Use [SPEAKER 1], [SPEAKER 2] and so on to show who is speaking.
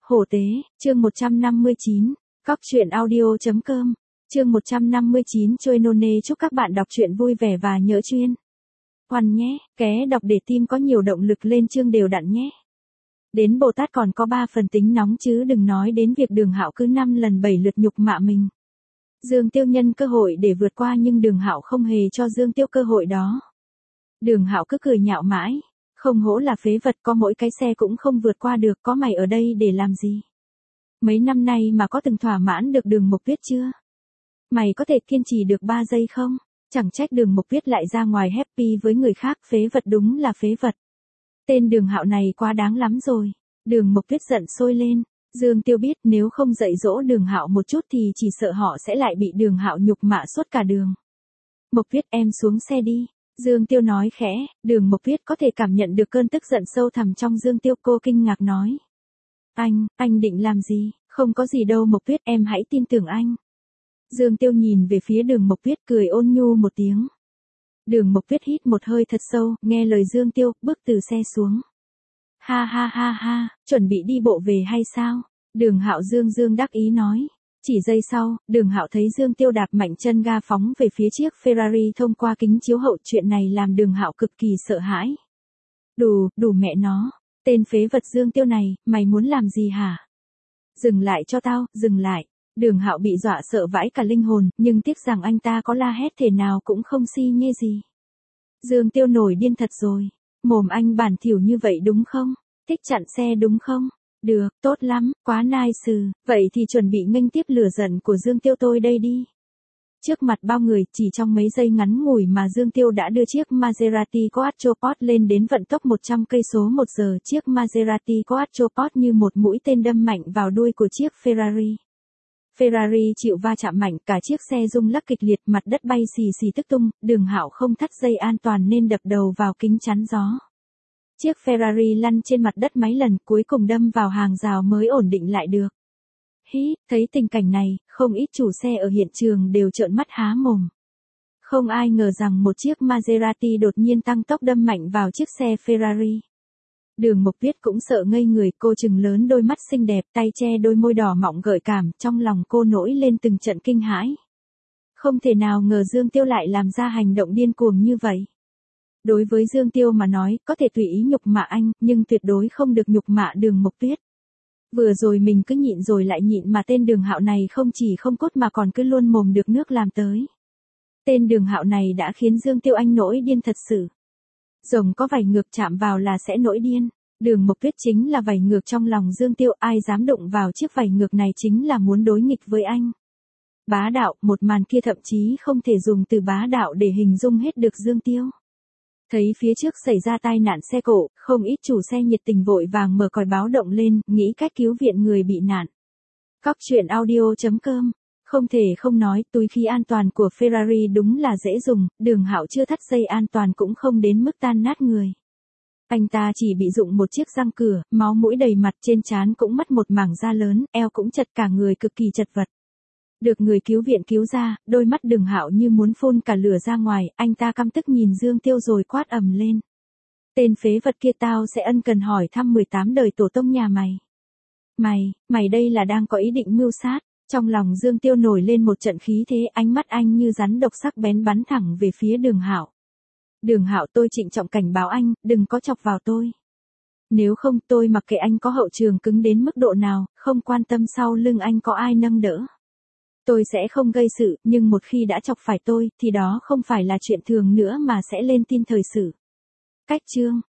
[SPEAKER 1] Hổ tế, chương 159, Cóc truyện audio.com, chương 159 trôi nôn nê chúc các bạn đọc truyện vui vẻ và nhớ chuyên. Khoan nhé, ké đọc để tim có nhiều động lực lên chương đều đặn nhé. Đến Bồ Tát còn có 3 phần tính nóng chứ đừng nói đến việc Đường Hạo cứ 5 lần 7 lượt nhục mạ mình. Dương Tiêu nhân cơ hội để vượt qua nhưng Đường Hạo không hề cho Dương Tiêu cơ hội đó. Đường Hạo cứ cười nhạo mãi, không hổ là phế vật, có mỗi cái xe cũng không vượt qua được, có mày ở đây để làm gì? Mấy năm nay mà có từng thỏa mãn được Đường Mộc Tuyết chưa? Mày có thể kiên trì được 3 giây không? Chẳng trách Đường Mộc Tuyết lại ra ngoài happy với người khác, phế vật đúng là phế vật. Tên Đường Hạo này quá đáng lắm rồi. Đường Mộc Tuyết giận sôi lên. Dương Tiêu biết nếu không dạy dỗ Đường Hạo một chút thì chỉ sợ họ sẽ lại bị Đường Hạo nhục mạ suốt cả đường. Mộc Tuyết em xuống xe đi. Dương Tiêu nói khẽ. Đường Mộc Tuyết có thể cảm nhận được cơn tức giận sâu thẳm trong Dương Tiêu, cô kinh ngạc nói. Anh định làm gì? Không có gì đâu Mộc Tuyết, em hãy tin tưởng anh. Dương Tiêu nhìn về phía Đường Mộc Tuyết cười ôn nhu một tiếng. Đường Mộc Tuyết hít một hơi thật sâu, nghe lời Dương Tiêu, bước từ xe xuống. Ha ha ha ha, chuẩn bị đi bộ về hay sao? Đường Hạo Dương đắc ý nói. Chỉ giây sau, Đường Hạo thấy Dương Tiêu đạp mạnh chân ga phóng về phía chiếc Ferrari thông qua kính chiếu hậu, chuyện này làm Đường Hạo cực kỳ sợ hãi. Đủ mẹ nó, tên phế vật Dương Tiêu này, mày muốn làm gì hả? Dừng lại cho tao, dừng lại. Đường Hạo bị dọa sợ vãi cả linh hồn, nhưng tiếc rằng anh ta có la hét thế nào cũng không si nhê gì. Dương Tiêu nổi điên thật rồi. Mồm anh bản thỉu như vậy đúng không? Thích chặn xe đúng không? Được, tốt lắm, quá nice. Vậy thì chuẩn bị nghênh tiếp lửa giận của Dương Tiêu tôi đây đi. Trước mặt bao người, chỉ trong mấy giây ngắn ngủi mà Dương Tiêu đã đưa chiếc Maserati Quattroporte lên đến vận tốc 100 cây số một giờ. Chiếc Maserati Quattroporte như một mũi tên đâm mạnh vào đuôi của chiếc Ferrari. Ferrari chịu va chạm mạnh, cả chiếc xe rung lắc kịch liệt, mặt đất bay xì xì tức tung. Đường Hạo không thắt dây an toàn nên đập đầu vào kính chắn gió. Chiếc Ferrari lăn trên mặt đất mấy lần, cuối cùng đâm vào hàng rào mới ổn định lại được. Thấy tình cảnh này, không ít chủ xe ở hiện trường đều trợn mắt há mồm. Không ai ngờ rằng một chiếc Maserati đột nhiên tăng tốc đâm mạnh vào chiếc xe Ferrari. Đường Mộc Tuyết cũng sợ ngây người, cô trừng lớn đôi mắt xinh đẹp, tay che đôi môi đỏ mọng gợi cảm, trong lòng cô nổi lên từng trận kinh hãi. Không thể nào ngờ Dương Tiêu lại làm ra hành động điên cuồng như vậy. Đối với Dương Tiêu mà nói, có thể tùy ý nhục mạ anh, nhưng tuyệt đối không được nhục mạ Đường Mộc Tuyết. Vừa rồi mình cứ nhịn rồi lại nhịn mà tên Đường Hạo này không chỉ không cốt mà còn cứ luôn mồm được nước làm tới. Tên Đường Hạo này đã khiến Dương Tiêu anh nổi điên thật sự. Rồng có vảy ngược chạm vào là sẽ nổi điên. Đường Mộc Tuyết chính là vảy ngược trong lòng Dương Tiêu, ai dám đụng vào chiếc vảy ngược này chính là muốn đối nghịch với anh. Bá đạo, một màn kia thậm chí không thể dùng từ bá đạo để hình dung hết được Dương Tiêu. Thấy phía trước xảy ra tai nạn xe cộ, không ít chủ xe nhiệt tình vội vàng mở còi báo động lên, nghĩ cách cứu viện người bị nạn. Cóc truyện audio.com, không thể không nói, túi khí an toàn của Ferrari đúng là dễ dùng, Đường Hạo chưa thắt dây an toàn cũng không đến mức tan nát người. Anh ta chỉ bị rụng một chiếc răng cửa, máu mũi đầy mặt, trên trán cũng mất một mảng da lớn, eo cũng chật, cả người cực kỳ chật vật. Được người cứu viện cứu ra, đôi mắt Đường Hạo như muốn phun cả lửa ra ngoài, anh ta căm tức nhìn Dương Tiêu rồi quát ầm lên. Tên phế vật kia, tao sẽ ân cần hỏi thăm 18 đời tổ tông nhà mày. Mày đây là đang có ý định mưu sát. Trong lòng Dương Tiêu nổi lên một trận khí thế, ánh mắt anh như rắn độc sắc bén bắn thẳng về phía Đường Hạo. Đường Hạo, tôi trịnh trọng cảnh báo anh, đừng có chọc vào tôi. Nếu không tôi mặc kệ anh có hậu trường cứng đến mức độ nào, không quan tâm sau lưng anh có ai nâng đỡ. Tôi sẽ không gây sự, nhưng một khi đã chọc phải tôi, thì đó không phải là chuyện thường nữa mà sẽ lên tin thời sự. Cách chương.